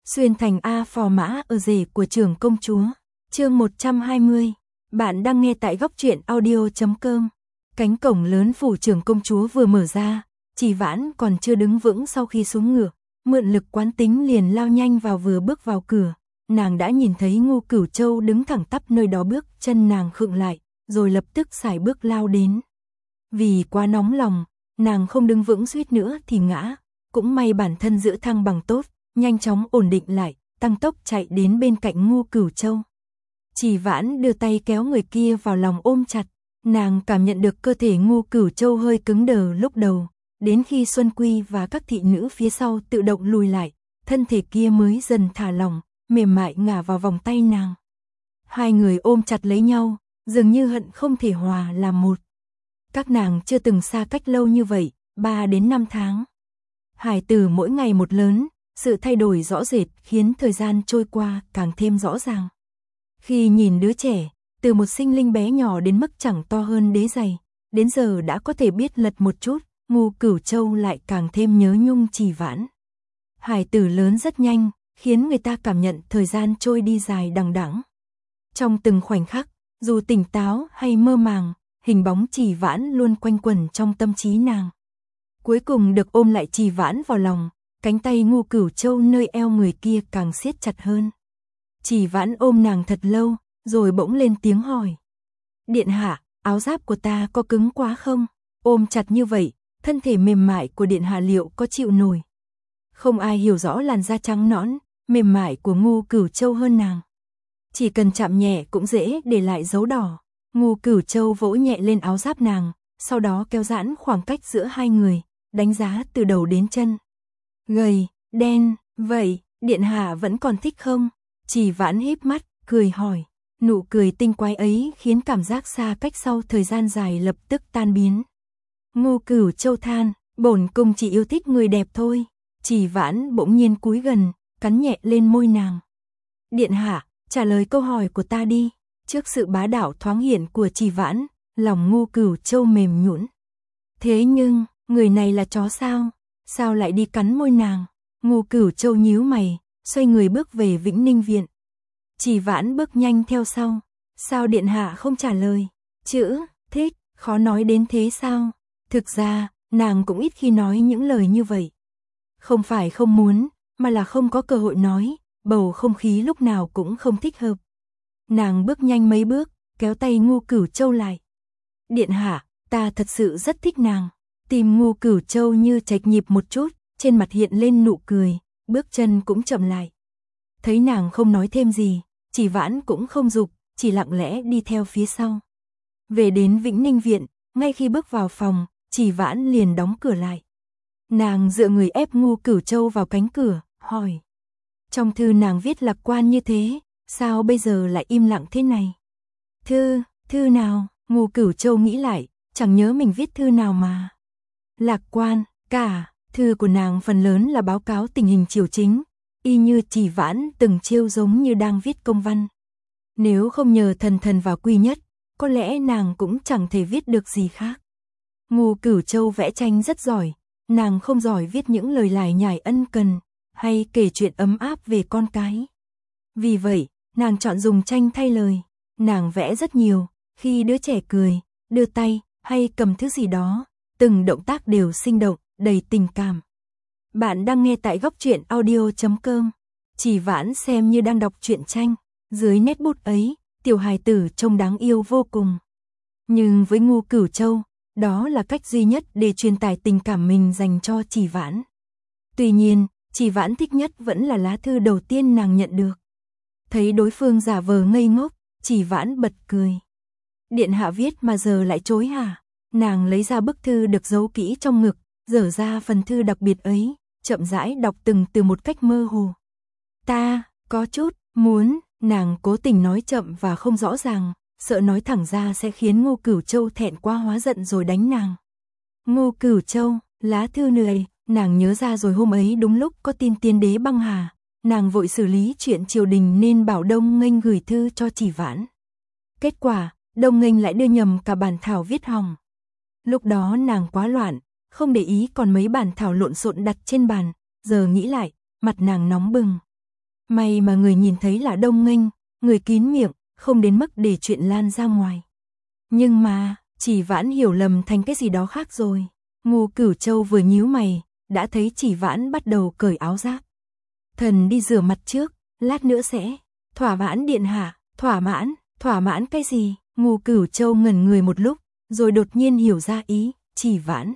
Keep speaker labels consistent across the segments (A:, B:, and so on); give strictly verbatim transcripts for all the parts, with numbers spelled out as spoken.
A: Xuyên thành A phò mã ở rể của trưởng công chúa. Chương một trăm hai mươi. Bạn đang nghe tại góc truyện audio chấm com. Cánh cổng lớn phủ trưởng công chúa vừa mở ra, Chỉ Vãn còn chưa đứng vững sau khi xuống ngựa, mượn lực quán tính liền lao nhanh vào. Vừa bước vào cửa, nàng đã nhìn thấy Ngô Cửu Châu đứng thẳng tắp nơi đó. Bước chân nàng khựng lại, rồi lập tức sải bước lao đến. Vì quá nóng lòng, nàng không đứng vững, suýt nữa thì ngã. Cũng may bản thân giữ thăng bằng tốt, nhanh chóng ổn định lại, tăng tốc chạy đến bên cạnh Ngô Cửu Châu. Chỉ Vãn đưa tay kéo người kia vào lòng ôm chặt, nàng cảm nhận được cơ thể Ngô Cửu Châu hơi cứng đờ lúc đầu, đến khi Xuân Quy và các thị nữ phía sau tự động lùi lại, thân thể kia mới dần thả lỏng, mềm mại ngả vào vòng tay nàng. Hai người ôm chặt lấy nhau, dường như hận không thể hòa làm một. Các nàng chưa từng xa cách lâu như vậy, ba đến năm tháng. Hải tử mỗi ngày một lớn, sự thay đổi rõ rệt khiến thời gian trôi qua càng thêm rõ ràng. Khi nhìn đứa trẻ, từ một sinh linh bé nhỏ đến mức chẳng to hơn đế giày, đến giờ đã có thể biết lật một chút, Ngô Cửu Châu lại càng thêm nhớ nhung Chỉ Vãn. Hải tử lớn rất nhanh, khiến người ta cảm nhận thời gian trôi đi dài đằng đẵng. Trong từng khoảnh khắc, dù tỉnh táo hay mơ màng, hình bóng Chỉ Vãn luôn quanh quẩn trong tâm trí nàng. Cuối cùng được ôm lại Chỉ Vãn vào lòng, cánh tay Ngô Cửu Châu nơi eo người kia càng siết chặt hơn. Chỉ Vãn ôm nàng thật lâu, rồi bỗng lên tiếng hỏi. Điện hạ, áo giáp của ta có cứng quá không? Ôm chặt như vậy, thân thể mềm mại của điện hạ liệu có chịu nổi? Không ai hiểu rõ làn da trắng nõn, mềm mại của Ngô Cửu Châu hơn nàng. Chỉ cần chạm nhẹ cũng dễ để lại dấu đỏ. Ngô Cửu Châu vỗ nhẹ lên áo giáp nàng, sau đó kéo giãn khoảng cách giữa hai người, đánh giá từ đầu đến chân. Gầy, đen, vậy, điện hạ vẫn còn thích không? Chỉ Vãn híp mắt, cười hỏi. Nụ cười tinh quái ấy khiến cảm giác xa cách sau thời gian dài lập tức tan biến. Ngô Cửu Châu than, bổn cung chỉ yêu thích người đẹp thôi. Chỉ Vãn bỗng nhiên cúi gần, cắn nhẹ lên môi nàng. Điện hạ, trả lời câu hỏi của ta đi. Trước sự bá đạo thoáng hiện của Chỉ Vãn, lòng Ngô Cửu Châu mềm nhũn. Thế nhưng, người này là chó sao? Sao lại đi cắn môi nàng? Ngô Cửu Châu nhíu mày, xoay người bước về Vĩnh Ninh viện. Chỉ Vãn bước nhanh theo sau. Sao điện hạ không trả lời? Chữ, thích, khó nói đến thế sao? Thực ra, nàng cũng ít khi nói những lời như vậy. Không phải không muốn, mà là không có cơ hội nói, bầu không khí lúc nào cũng không thích hợp. Nàng bước nhanh mấy bước, kéo tay Ngô Cửu Châu lại. Điện hạ, ta thật sự rất thích nàng. Tim Ngô Cửu Châu như chạch nhịp một chút, trên mặt hiện lên nụ cười, bước chân cũng chậm lại. Thấy nàng không nói thêm gì, Chỉ Vãn cũng không giục, chỉ lặng lẽ đi theo phía sau. Về đến Vĩnh Ninh viện, ngay khi bước vào phòng, Chỉ Vãn liền đóng cửa lại. Nàng dựa người ép Ngô Cửu Châu vào cánh cửa, hỏi. Trong thư nàng viết lạc quan như thế, sao bây giờ lại im lặng thế này? Thư, thư nào? Ngô Cửu Châu nghĩ lại, chẳng nhớ mình viết thư nào mà. Lạc quan, cả, thư của nàng phần lớn là báo cáo tình hình triều chính, y như Chỉ Vãn từng trêu giống như đang viết công văn. Nếu không nhờ thần thần vào Quy Nhất, có lẽ nàng cũng chẳng thể viết được gì khác. Ngô Cửu Châu vẽ tranh rất giỏi, nàng không giỏi viết những lời lải nhải ân cần, hay kể chuyện ấm áp về con cái. Vì vậy, nàng chọn dùng tranh thay lời. Nàng vẽ rất nhiều, khi đứa trẻ cười, đưa tay, hay cầm thứ gì đó, từng động tác đều sinh động, đầy tình cảm. Bạn đang nghe tại góc truyện audio chấm com. Chỉ Vãn xem như đang đọc truyện tranh, dưới nét bút ấy, tiểu hài tử trông đáng yêu vô cùng. Nhưng với Ngô Cửu Châu, đó là cách duy nhất để truyền tải tình cảm mình dành cho Chỉ Vãn. Tuy nhiên, Chỉ Vãn thích nhất vẫn là lá thư đầu tiên nàng nhận được. Thấy đối phương giả vờ ngây ngốc, Chỉ Vãn bật cười. Điện hạ viết mà giờ lại chối hả? Nàng lấy ra bức thư được giấu kỹ trong ngực, dở ra phần thư đặc biệt ấy, chậm rãi đọc từng từ một cách mơ hồ. Ta, có chút, muốn, nàng cố tình nói chậm và không rõ ràng, sợ nói thẳng ra sẽ khiến Ngô Cửu Châu thẹn quá hóa giận rồi đánh nàng. Ngô Cửu Châu, lá thư này, nàng nhớ ra rồi hôm ấy đúng lúc có tin tiên đế băng hà, nàng vội xử lý chuyện triều đình nên bảo Đông Nghênh gửi thư cho Chỉ Vãn. Kết quả, Đông Nghênh lại đưa nhầm cả bản thảo viết hỏng. Lúc đó nàng quá loạn, không để ý còn mấy bản thảo lộn xộn đặt trên bàn, giờ nghĩ lại, mặt nàng nóng bừng. May mà người nhìn thấy là Đông Nghênh, người kín miệng, không đến mức để chuyện lan ra ngoài. Nhưng mà, Chỉ Vãn hiểu lầm thành cái gì đó khác rồi. Ngô Cửu Châu vừa nhíu mày, đã thấy Chỉ Vãn bắt đầu cởi áo giáp. Thần đi rửa mặt trước, lát nữa sẽ. Thỏa mãn điện hạ, thỏa mãn, thỏa mãn cái gì? Ngô Cửu Châu ngẩn người một lúc, rồi đột nhiên hiểu ra ý, Chỉ Vãn.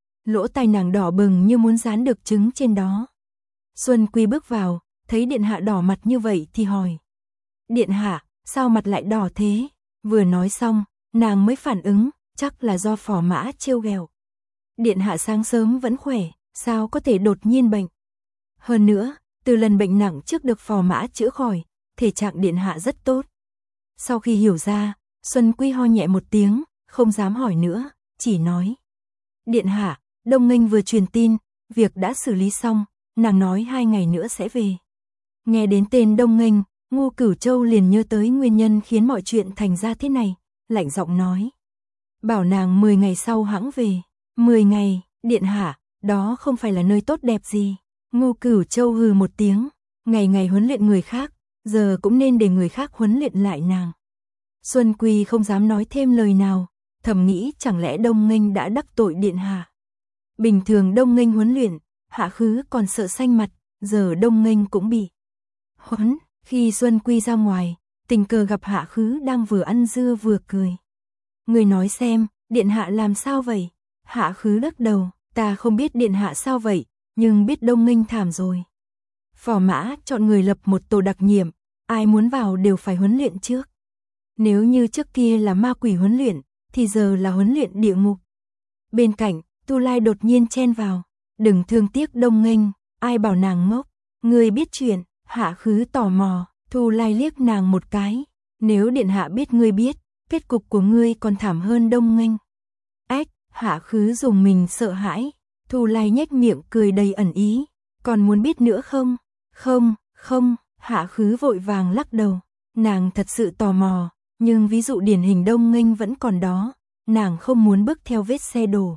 A: Lỗ tai nàng đỏ bừng như muốn dán được trứng trên đó. Xuân Quy bước vào, thấy điện hạ đỏ mặt như vậy thì hỏi. Điện hạ, sao mặt lại đỏ thế? Vừa nói xong, nàng mới phản ứng, chắc là do phò mã trêu ghẹo. Điện hạ sáng sớm vẫn khỏe, sao có thể đột nhiên bệnh? Hơn nữa, từ lần bệnh nặng trước được phò mã chữa khỏi, thể trạng điện hạ rất tốt. Sau khi hiểu ra, Xuân Quy ho nhẹ một tiếng, không dám hỏi nữa, chỉ nói. Điện hạ, Đông Nghênh vừa truyền tin, việc đã xử lý xong, nàng nói hai ngày nữa sẽ về. Nghe đến tên Đông Nghênh, Ngô Cửu Châu liền nhớ tới nguyên nhân khiến mọi chuyện thành ra thế này, lạnh giọng nói. Bảo nàng mười ngày sau hãng về. mười ngày, điện hạ, đó không phải là nơi tốt đẹp gì. Ngô Cửu Châu hừ một tiếng, ngày ngày huấn luyện người khác, giờ cũng nên để người khác huấn luyện lại nàng. Xuân Quy không dám nói thêm lời nào, thầm nghĩ chẳng lẽ Đông Nghênh đã đắc tội điện hạ. Bình thường Đông Nghênh huấn luyện, Hạ Khứ còn sợ xanh mặt, giờ Đông Nghênh cũng bị huấn. Khi Xuân Quy ra ngoài, tình cờ gặp Hạ Khứ đang vừa ăn dưa vừa cười. Người nói xem, điện hạ làm sao vậy? Hạ Khứ lắc đầu, ta không biết điện hạ sao vậy, nhưng biết Đông Nghênh thảm rồi. Phò mã chọn người lập một tổ đặc nhiệm, ai muốn vào đều phải huấn luyện trước. Nếu như trước kia là ma quỷ huấn luyện, thì giờ là huấn luyện địa ngục. Bên cạnh, Tu Lai đột nhiên chen vào, đừng thương tiếc Đông Nghênh, ai bảo nàng ngốc, người biết chuyện. Hạ Khứ tò mò, Tu Lai liếc nàng một cái, nếu điện hạ biết ngươi biết, kết cục của ngươi còn thảm hơn Đông Nghênh. Ách, Hạ Khứ dùng mình sợ hãi, Tu Lai nhếch miệng cười đầy ẩn ý, còn muốn biết nữa không? Không, không, Hạ Khứ vội vàng lắc đầu, nàng thật sự tò mò, nhưng ví dụ điển hình Đông Nghênh vẫn còn đó, nàng không muốn bước theo vết xe đổ.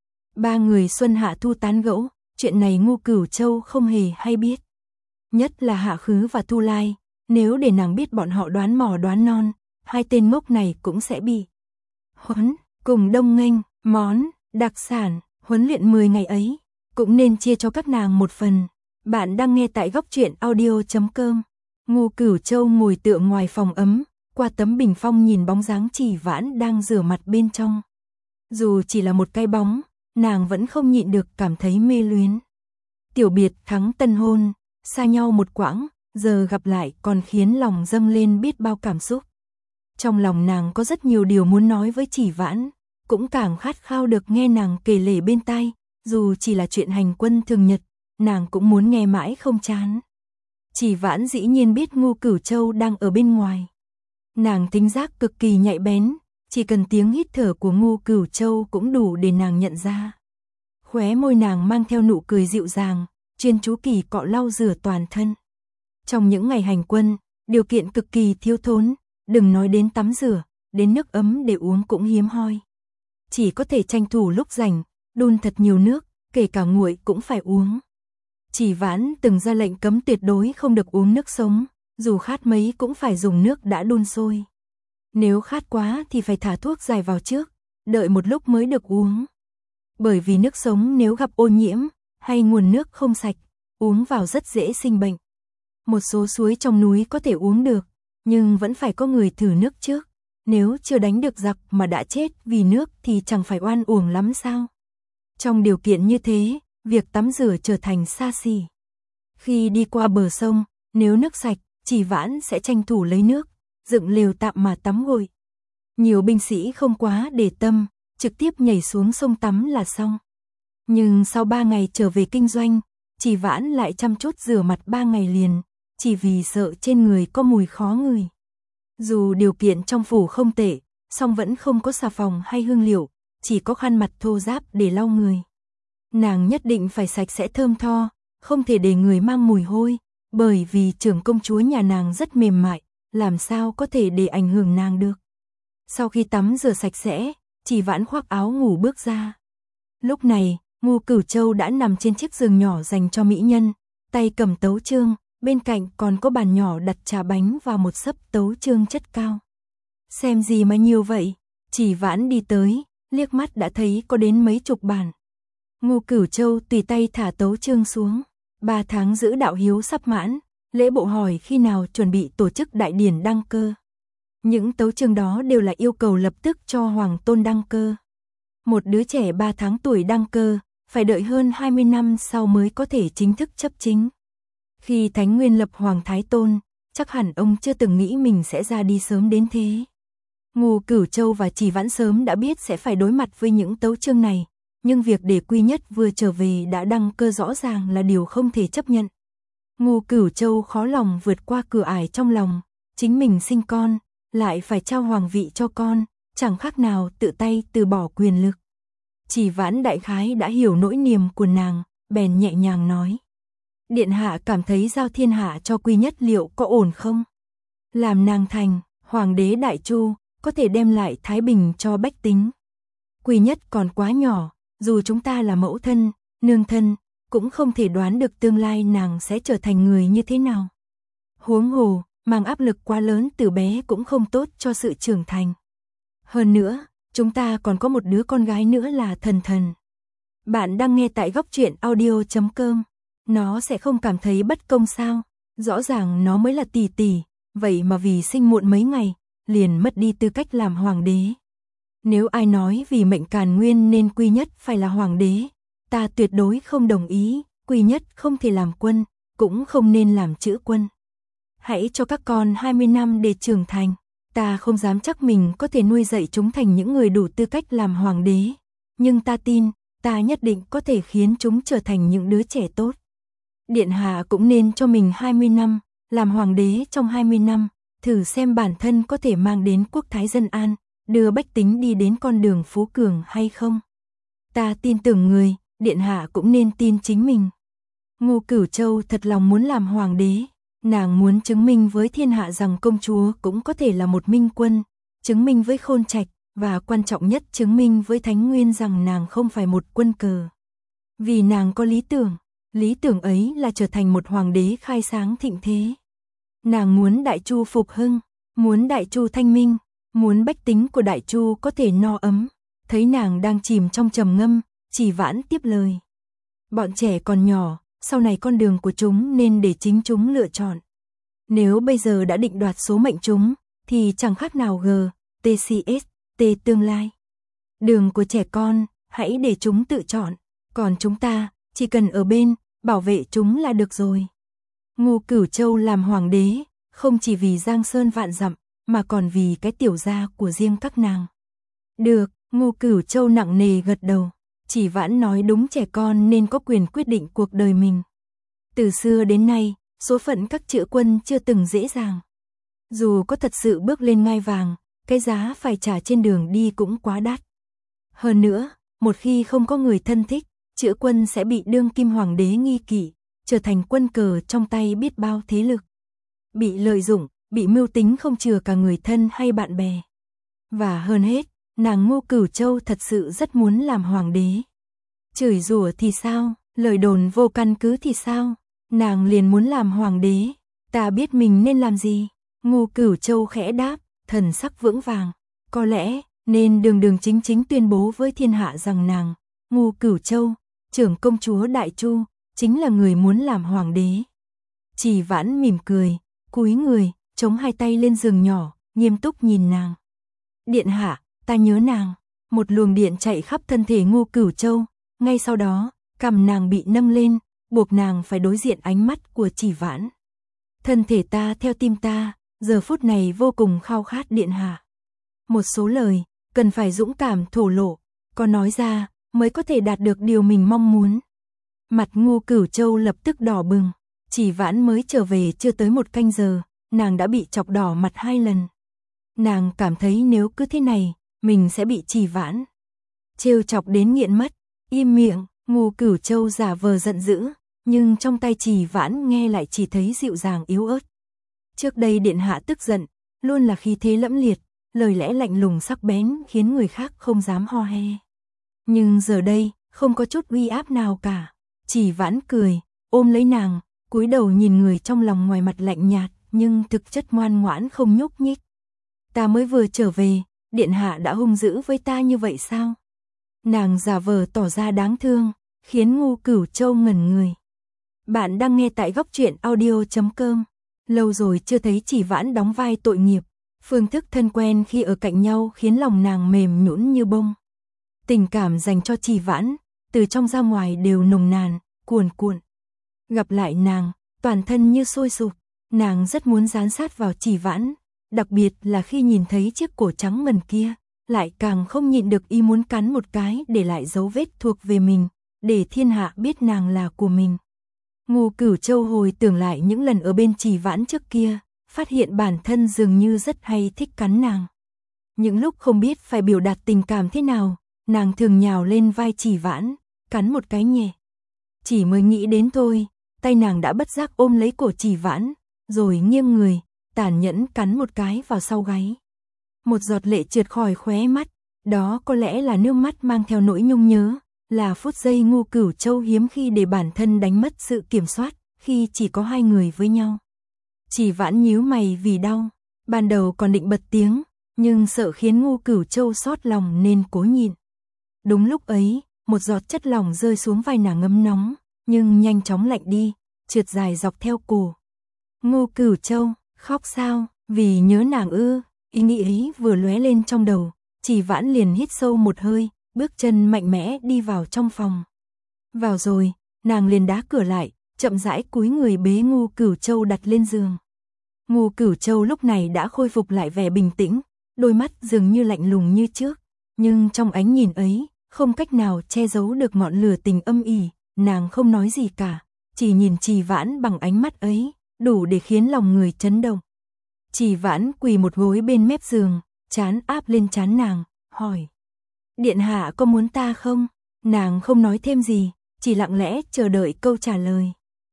A: Ba người Xuân Hạ Thu tán gẫu, chuyện này Ngô Cửu Châu không hề hay biết. Nhất là Hạ Khứ và Tu Lai, nếu để nàng biết bọn họ đoán mò đoán non, hai tên ngốc này cũng sẽ bị huấn. Cùng Đông Nghênh, món, đặc sản, huấn luyện mười ngày ấy, cũng nên chia cho các nàng một phần. Bạn đang nghe tại góc truyện audio chấm com. Ngô Cửu Châu ngồi tựa ngoài phòng ấm, qua tấm bình phong nhìn bóng dáng Chỉ Vãn đang rửa mặt bên trong. Dù chỉ là một cái bóng, nàng vẫn không nhịn được cảm thấy mê luyến. Tiểu biệt thắng tân hôn, xa nhau một quãng, giờ gặp lại còn khiến lòng dâng lên biết bao cảm xúc. Trong lòng nàng có rất nhiều điều muốn nói với Chỉ Vãn, cũng càng khát khao được nghe nàng kể lể bên tai, dù chỉ là chuyện hành quân thường nhật, nàng cũng muốn nghe mãi không chán. Chỉ Vãn dĩ nhiên biết Ngô Cửu Châu đang ở bên ngoài. Nàng thính giác cực kỳ nhạy bén, chỉ cần tiếng hít thở của Ngô Cửu Châu cũng đủ để nàng nhận ra. Khóe môi nàng mang theo nụ cười dịu dàng, chuyên chú kỳ cọ lau rửa toàn thân. Trong những ngày hành quân, điều kiện cực kỳ thiếu thốn, đừng nói đến tắm rửa, đến nước ấm để uống cũng hiếm hoi. Chỉ có thể tranh thủ lúc rảnh, đun thật nhiều nước, kể cả nguội cũng phải uống. Chỉ Vãn từng ra lệnh cấm tuyệt đối không được uống nước sống, dù khát mấy cũng phải dùng nước đã đun sôi. Nếu khát quá thì phải thả thuốc giải vào trước, đợi một lúc mới được uống. Bởi vì nước sống nếu gặp ô nhiễm, hay nguồn nước không sạch, uống vào rất dễ sinh bệnh. Một số suối trong núi có thể uống được, nhưng vẫn phải có người thử nước trước. Nếu chưa đánh được giặc mà đã chết vì nước thì chẳng phải oan uổng lắm sao? Trong điều kiện như thế, việc tắm rửa trở thành xa xỉ. Khi đi qua bờ sông, nếu nước sạch, Chỉ Vãn sẽ tranh thủ lấy nước, dựng lều tạm mà tắm gội. Nhiều binh sĩ không quá để tâm, trực tiếp nhảy xuống sông tắm là xong. Nhưng sau ba ngày trở về kinh doanh, Chỉ Vãn lại chăm chút rửa mặt ba ngày liền, chỉ vì sợ trên người có mùi khó ngửi. Dù điều kiện trong phủ không tệ, song vẫn không có xà phòng hay hương liệu, chỉ có khăn mặt thô ráp để lau người. Nàng nhất định phải sạch sẽ thơm tho, không thể để người mang mùi hôi, bởi vì trưởng công chúa nhà nàng rất mềm mại, làm sao có thể để ảnh hưởng nàng được. Sau khi tắm rửa sạch sẽ, Chỉ Vãn khoác áo ngủ bước ra. Lúc này, Ngô Cửu Châu đã nằm trên chiếc giường nhỏ dành cho mỹ nhân, tay cầm tấu chương, bên cạnh còn có bàn nhỏ đặt trà bánh và một xấp tấu chương chất cao. Xem gì mà nhiều vậy? Chỉ Vãn đi tới, liếc mắt đã thấy có đến mấy chục bàn. Ngô Cửu Châu tùy tay thả tấu chương xuống. Ba tháng giữ đạo hiếu sắp mãn, lễ bộ hỏi khi nào chuẩn bị tổ chức đại điển đăng cơ. Những tấu chương đó đều là yêu cầu lập tức cho hoàng tôn đăng cơ. Một đứa trẻ ba tháng tuổi đăng cơ, phải đợi hơn hai mươi năm sau mới có thể chính thức chấp chính. Khi Thánh Nguyên lập Hoàng Thái Tôn, chắc hẳn ông chưa từng nghĩ mình sẽ ra đi sớm đến thế. Ngô Cửu Châu và Chỉ Vãn sớm đã biết sẽ phải đối mặt với những tấu chương này, nhưng việc để Quy Nhất vừa trở về đã đăng cơ rõ ràng là điều không thể chấp nhận. Ngô Cửu Châu khó lòng vượt qua cửa ải trong lòng, chính mình sinh con, lại phải trao hoàng vị cho con, chẳng khác nào tự tay từ bỏ quyền lực. Chỉ Vãn đại khái đã hiểu nỗi niềm của nàng, bèn nhẹ nhàng nói. Điện hạ cảm thấy giao thiên hạ cho Quy Nhất liệu có ổn không? Làm nàng thành hoàng đế Đại Chu, có thể đem lại thái bình cho bách tính. Quy Nhất còn quá nhỏ, dù chúng ta là mẫu thân, nương thân, cũng không thể đoán được tương lai nàng sẽ trở thành người như thế nào. Huống hồ, mang áp lực quá lớn từ bé cũng không tốt cho sự trưởng thành. Hơn nữa, chúng ta còn có một đứa con gái nữa là Thần Thần. Bạn đang nghe tại góc truyện audio chấm com. Nó sẽ không cảm thấy bất công sao? Rõ ràng nó mới là tỷ tỷ, vậy mà vì sinh muộn mấy ngày, liền mất đi tư cách làm hoàng đế. Nếu ai nói vì mệnh Càn Nguyên nên Quy Nhất phải là hoàng đế, ta tuyệt đối không đồng ý. Quy Nhất không thể làm quân, cũng không nên làm chữ quân. Hãy cho các con hai mươi năm để trưởng thành. Ta không dám chắc mình có thể nuôi dạy chúng thành những người đủ tư cách làm hoàng đế, nhưng ta tin, ta nhất định có thể khiến chúng trở thành những đứa trẻ tốt. Điện hạ cũng nên cho mình hai mươi năm, làm hoàng đế trong hai mươi năm, thử xem bản thân có thể mang đến quốc thái dân an, đưa bách tính đi đến con đường phú cường hay không. Ta tin tưởng người, điện hạ cũng nên tin chính mình. Ngô Cửu Châu thật lòng muốn làm hoàng đế, nàng muốn chứng minh với thiên hạ rằng công chúa cũng có thể là một minh quân, chứng minh với Khôn Trạch, và quan trọng nhất chứng minh với Thánh Nguyên rằng nàng không phải một quân cờ. Vì nàng có lý tưởng, lý tưởng ấy là trở thành một hoàng đế khai sáng thịnh thế. Nàng muốn Đại Chu phục hưng, muốn Đại Chu thanh minh, muốn bách tính của Đại Chu có thể no ấm. Thấy nàng đang chìm trong trầm ngâm, Chỉ Vãn tiếp lời. Bọn trẻ còn nhỏ, sau này con đường của chúng nên để chính chúng lựa chọn. Nếu bây giờ đã định đoạt số mệnh chúng, thì chẳng khác nào G, T C S, T tương lai. Đường của trẻ con, hãy để chúng tự chọn, còn chúng ta, chỉ cần ở bên, bảo vệ chúng là được rồi. Ngô Cửu Châu làm hoàng đế, không chỉ vì Giang Sơn vạn dặm, mà còn vì cái tiểu gia của riêng các nàng. Được, Ngô Cửu Châu nặng nề gật đầu. Chỉ Vãn nói đúng, trẻ con nên có quyền quyết định cuộc đời mình. Từ xưa đến nay, số phận các chữ quân chưa từng dễ dàng. Dù có thật sự bước lên ngai vàng, cái giá phải trả trên đường đi cũng quá đắt. Hơn nữa, một khi không có người thân thích, chữ quân sẽ bị đương kim hoàng đế nghi kỵ, trở thành quân cờ trong tay biết bao thế lực. Bị lợi dụng, bị mưu tính không chừa cả người thân hay bạn bè. Và hơn hết, nàng Ngô Cửu Châu thật sự rất muốn làm hoàng đế. Chửi rủa thì sao, lời đồn vô căn cứ thì sao, nàng liền muốn làm hoàng đế. Ta biết mình nên làm gì. Ngô Cửu Châu khẽ đáp, thần sắc vững vàng. Có lẽ, nên đường đường chính chính tuyên bố với thiên hạ rằng nàng, Ngô Cửu Châu, trưởng công chúa Đại Chu, chính là người muốn làm hoàng đế. Chỉ Vãn mỉm cười, cúi người, chống hai tay lên giường nhỏ, nghiêm túc nhìn nàng. Điện hạ, ta nhớ nàng. Một luồng điện chạy khắp thân thể Ngô Cửu Châu, ngay sau đó, cằm nàng bị nâng lên, buộc nàng phải đối diện ánh mắt của Chỉ Vãn. Thân thể ta theo tim ta, giờ phút này vô cùng khao khát điện hạ. Một số lời, cần phải dũng cảm thổ lộ, có nói ra, mới có thể đạt được điều mình mong muốn. Mặt Ngô Cửu Châu lập tức đỏ bừng, Chỉ Vãn mới trở về chưa tới một canh giờ, nàng đã bị chọc đỏ mặt hai lần. Nàng cảm thấy nếu cứ thế này, mình sẽ bị Chỉ Vãn trêu chọc đến nghiện mất. Im miệng, Ngô Cửu Châu giả vờ giận dữ, nhưng trong tay Chỉ Vãn nghe lại chỉ thấy dịu dàng yếu ớt. Trước đây điện hạ tức giận, luôn là khí thế lẫm liệt, lời lẽ lạnh lùng sắc bén khiến người khác không dám ho he. Nhưng giờ đây, không có chút uy áp nào cả. Chỉ Vãn cười, ôm lấy nàng, cúi đầu nhìn người trong lòng ngoài mặt lạnh nhạt, nhưng thực chất ngoan ngoãn không nhúc nhích. Ta mới vừa trở về, điện hạ đã hung dữ với ta như vậy sao? Nàng giả vờ tỏ ra đáng thương, khiến Ngô Cửu Châu ngẩn người. Bạn đang nghe tại góc truyện audio chấm com. Lâu rồi chưa thấy Chỉ Vãn đóng vai tội nghiệp, phương thức thân quen khi ở cạnh nhau khiến lòng nàng mềm nhũn như bông. Tình cảm dành cho Chỉ Vãn, từ trong ra ngoài đều nồng nàn, cuồn cuộn. Gặp lại nàng, toàn thân như sôi sục, nàng rất muốn dán sát vào Chỉ Vãn, đặc biệt là khi nhìn thấy chiếc cổ trắng ngần kia, lại càng không nhịn được ý muốn cắn một cái để lại dấu vết thuộc về mình, để thiên hạ biết nàng là của mình. Ngô Cửu Châu hồi tưởng lại những lần ở bên Chỉ Vãn trước kia, phát hiện bản thân dường như rất hay thích cắn nàng. Những lúc không biết phải biểu đạt tình cảm thế nào, nàng thường nhào lên vai Chỉ Vãn, cắn một cái nhẹ. Chỉ mới nghĩ đến thôi, tay nàng đã bất giác ôm lấy cổ Chỉ Vãn, rồi nghiêng người, tàn nhẫn cắn một cái vào sau gáy. Một giọt lệ trượt khỏi khóe mắt, đó có lẽ là nước mắt mang theo nỗi nhung nhớ, là phút giây Ngô Cửu Châu hiếm khi để bản thân đánh mất sự kiểm soát, khi chỉ có hai người với nhau. Chỉ Vãn nhíu mày vì đau, ban đầu còn định bật tiếng, nhưng sợ khiến Ngô Cửu Châu xót lòng nên cố nhịn. Đúng lúc ấy, một giọt chất lỏng rơi xuống vai nàng ngấm nóng, nhưng nhanh chóng lạnh đi, trượt dài dọc theo cổ. Ngô Cửu Châu, khóc sao, vì nhớ nàng ư? Ý nghĩ ấy vừa lóe lên trong đầu, Chỉ Vãn liền hít sâu một hơi, bước chân mạnh mẽ đi vào trong phòng. Vào rồi, nàng liền đá cửa lại, chậm rãi cúi người bế Ngô Cửu Châu đặt lên giường. Ngô Cửu Châu lúc này đã khôi phục lại vẻ bình tĩnh, đôi mắt dường như lạnh lùng như trước, nhưng trong ánh nhìn ấy, không cách nào che giấu được ngọn lửa tình âm ỉ, nàng không nói gì cả, chỉ nhìn Chỉ Vãn bằng ánh mắt ấy, đủ để khiến lòng người chấn động. Chỉ Vãn quỳ một gối bên mép giường, trán áp lên trán nàng, hỏi: "Điện hạ có muốn ta không?" Nàng không nói thêm gì, chỉ lặng lẽ chờ đợi câu trả lời.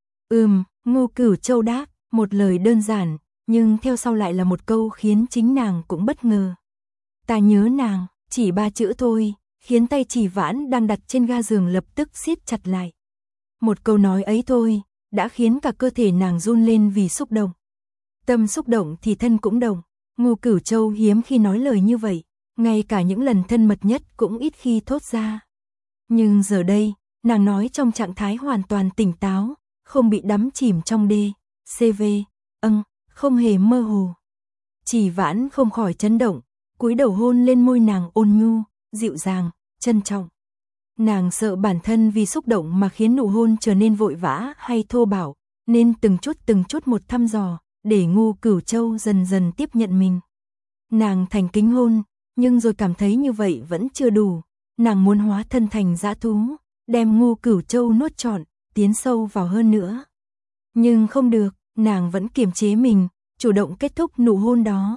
A: Ừm, Ngô Cửu Châu đáp, một lời đơn giản, nhưng theo sau lại là một câu khiến chính nàng cũng bất ngờ. Ta nhớ nàng, chỉ ba chữ thôi, khiến tay Chỉ Vãn đang đặt trên ga giường lập tức siết chặt lại. Một câu nói ấy thôi, đã khiến cả cơ thể nàng run lên vì xúc động. Tâm xúc động thì thân cũng động. Ngô Cửu Châu hiếm khi nói lời như vậy, ngay cả những lần thân mật nhất cũng ít khi thốt ra. Nhưng giờ đây, nàng nói trong trạng thái hoàn toàn tỉnh táo, không bị đắm chìm trong đê, xê vê, âng, không hề mơ hồ. Chỉ Vãn không khỏi chấn động, cúi đầu hôn lên môi nàng ôn nhu, dịu dàng, trân trọng. Nàng sợ bản thân vì xúc động mà khiến nụ hôn trở nên vội vã hay thô bạo, nên từng chút từng chút một thăm dò, để Ngô Cửu Châu dần dần tiếp nhận mình. Nàng thành kính hôn, nhưng rồi cảm thấy như vậy vẫn chưa đủ, nàng muốn hóa thân thành dã thú, đem Ngô Cửu Châu nuốt trọn, tiến sâu vào hơn nữa. Nhưng không được, nàng vẫn kiềm chế mình, chủ động kết thúc nụ hôn đó.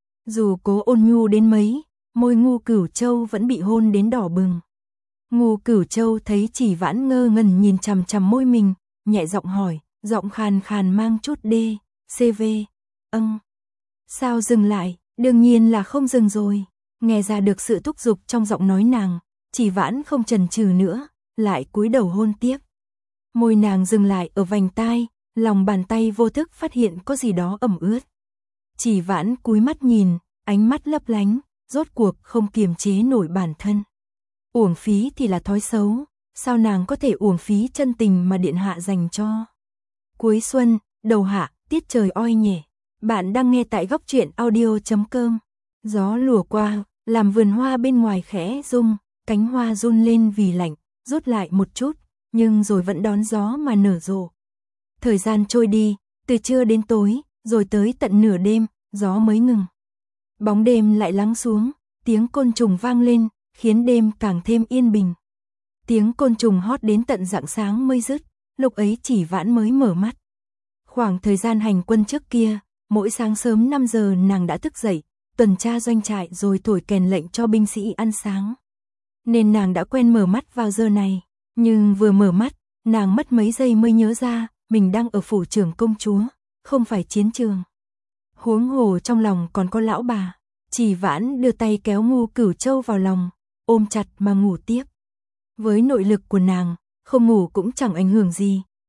A: Dù cố ôn nhu đến mấy, môi Ngô Cửu Châu vẫn bị hôn đến đỏ bừng. Ngô Cửu Châu thấy Chỉ Vãn ngơ ngẩn nhìn chằm chằm môi mình, nhẹ giọng hỏi, giọng khàn khàn mang chút đê, xê vê, âng. Sao dừng lại? Đương nhiên là không dừng rồi. Nghe ra được sự thúc giục trong giọng nói nàng, Chỉ Vãn không chần chừ nữa, lại cúi đầu hôn tiếp. Môi nàng dừng lại ở vành tai, lòng bàn tay vô thức phát hiện có gì đó ẩm ướt. Chỉ Vãn cúi mắt nhìn, ánh mắt lấp lánh, rốt cuộc không kiềm chế nổi bản thân. Uổng phí thì là thói xấu, sao nàng có thể uổng phí chân tình mà điện hạ dành cho. Cuối xuân, đầu hạ, tiết trời oi nhẹ. Bạn đang nghe tại góc truyện audio chấm com. Gió lùa qua, làm vườn hoa bên ngoài khẽ rung, cánh hoa run lên vì lạnh, rút lại một chút, nhưng rồi vẫn đón gió mà nở rộ. Thời gian trôi đi, từ trưa đến tối, rồi tới tận nửa đêm, gió mới ngừng. Bóng đêm lại lắng xuống, tiếng côn trùng vang lên, khiến đêm càng thêm yên bình. Tiếng côn trùng hót đến tận rạng sáng mới dứt, lúc ấy Chỉ Vãn mới mở mắt. Khoảng thời gian hành quân trước kia, mỗi sáng sớm năm giờ nàng đã thức dậy, tuần tra doanh trại rồi thổi kèn lệnh cho binh sĩ ăn sáng. Nên nàng đã quen mở mắt vào giờ này, nhưng vừa mở mắt, nàng mất mấy giây mới nhớ ra, mình đang ở phủ trưởng công chúa, không phải chiến trường. Huống hồ trong lòng còn có lão bà. Chỉ Vãn đưa tay kéo Ngô Cửu Châu vào lòng, ôm chặt mà ngủ tiếp. Với nội lực của nàng, không ngủ cũng chẳng ảnh hưởng gì,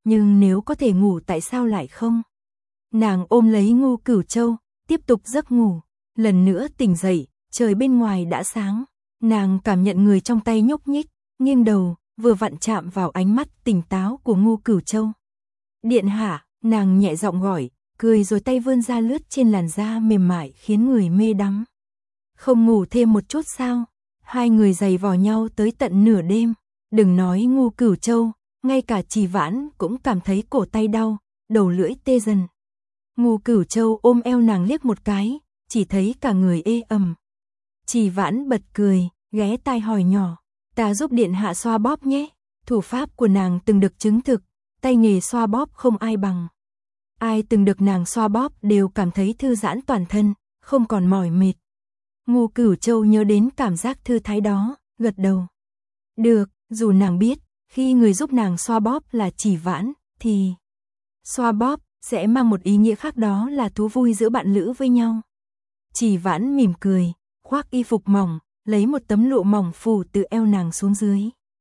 A: nhưng nếu có thể ngủ tại sao lại không? Nàng ôm lấy Ngô Cửu Châu, tiếp tục giấc ngủ, lần nữa tỉnh dậy, trời bên ngoài đã sáng, nàng cảm nhận người trong tay nhúc nhích, nghiêng đầu, vừa vặn chạm vào ánh mắt tỉnh táo của Ngô Cửu Châu. Điện hạ, nàng nhẹ giọng gọi, cười rồi tay vươn ra lướt trên làn da mềm mại khiến người mê đắm. Không ngủ thêm một chút sao? Hai người giày vò nhau tới tận nửa đêm, đừng nói Ngô Cửu Châu, ngay cả Trì Vãn cũng cảm thấy cổ tay đau, đầu lưỡi tê dần. Ngô Cửu Châu ôm eo nàng liếc một cái, chỉ thấy cả người ê ẩm. Trì Vãn bật cười, ghé tai hỏi nhỏ, ta giúp điện hạ xoa bóp nhé. Thủ pháp của nàng từng được chứng thực, tay nghề xoa bóp không ai bằng. Ai từng được nàng xoa bóp đều cảm thấy thư giãn toàn thân, không còn mỏi mệt. Ngô Cửu Châu nhớ đến cảm giác thư thái đó, gật đầu. Được, dù nàng biết, khi người giúp nàng xoa bóp là Trì Vãn, thì xoa bóp sẽ mang một ý nghĩa khác, đó là thú vui giữa bạn lữ với nhau. Trì Vãn mỉm cười, khoác y phục mỏng, lấy một tấm lụa mỏng phủ từ eo nàng xuống dưới.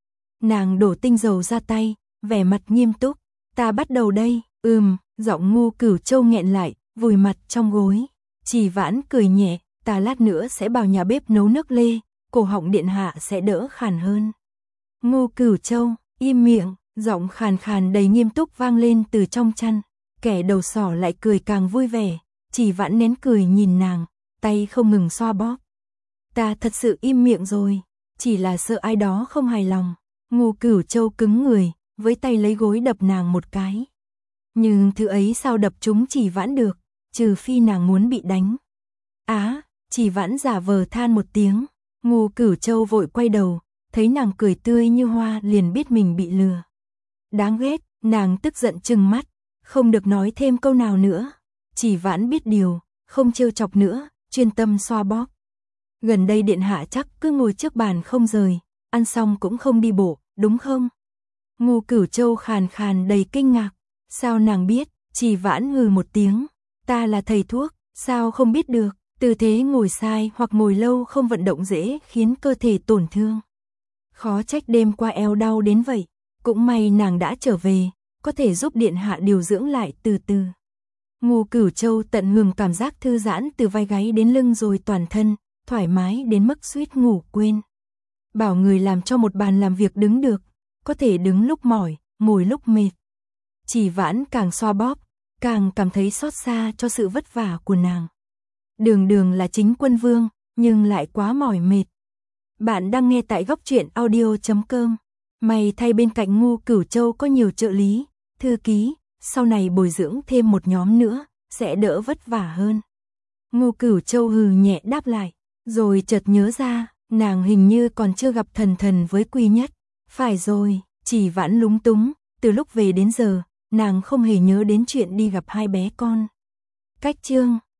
A: Nàng đổ tinh dầu ra tay, vẻ mặt nghiêm túc, ta bắt đầu đây. Ừm, giọng Ngô Cửu Châu nghẹn lại, vùi mặt trong gối. Trì Vãn cười nhẹ, ta lát nữa sẽ vào nhà bếp nấu nước lê, cổ họng điện hạ sẽ đỡ khàn hơn. Ngô Cửu Châu, im miệng, giọng khàn khàn đầy nghiêm túc vang lên từ trong chăn. Kẻ đầu sỏ lại cười càng vui vẻ, Trì Vãn nén cười nhìn nàng, tay không ngừng xoa bóp. Ta thật sự im miệng rồi, chỉ là sợ ai đó không hài lòng. Ngô Cửu Châu cứng người, với tay lấy gối đập nàng một cái. Nhưng thứ ấy sao đập trúng Trì Vãn được, trừ phi nàng muốn bị đánh. Á, Trì Vãn giả vờ than một tiếng, Ngô Cửu Châu vội quay đầu, thấy nàng cười tươi như hoa liền biết mình bị lừa. Đáng ghét, nàng tức giận trừng mắt, không được nói thêm câu nào nữa. Trì Vãn biết điều, không trêu chọc nữa, chuyên tâm xoa bóp. Gần đây điện hạ chắc cứ ngồi trước bàn không rời, ăn xong cũng không đi bộ, đúng không? Ngô Cửu Châu khàn khàn đầy kinh ngạc. Sao nàng biết? Trì Vãn hừ một tiếng, ta là thầy thuốc, sao không biết được? Tư thế ngồi sai hoặc ngồi lâu không vận động dễ khiến cơ thể tổn thương. Khó trách đêm qua eo đau đến vậy, cũng may nàng đã trở về, có thể giúp điện hạ điều dưỡng lại từ từ. Ngô Cửu Châu tận hưởng cảm giác thư giãn từ vai gáy đến lưng rồi toàn thân, thoải mái đến mức suýt ngủ quên. Bảo người làm cho một bàn làm việc đứng được, có thể đứng lúc mỏi, ngồi lúc mệt. Trì Vãn càng xoa bóp, càng cảm thấy xót xa cho sự vất vả của nàng. Đường đường là chính quân vương, nhưng lại quá mỏi mệt. Bạn đang nghe tại góc truyện audio chấm com. May thay bên cạnh Ngô Cửu Châu có nhiều trợ lý, thư ký, sau này bồi dưỡng thêm một nhóm nữa, sẽ đỡ vất vả hơn. Ngô Cửu Châu hừ nhẹ đáp lại, rồi chợt nhớ ra, nàng hình như còn chưa gặp Thần Thần với Quy Nhất. Phải rồi, Trì Vãn lúng túng, từ lúc về đến giờ, nàng không hề nhớ đến chuyện đi gặp hai bé con. Cách chương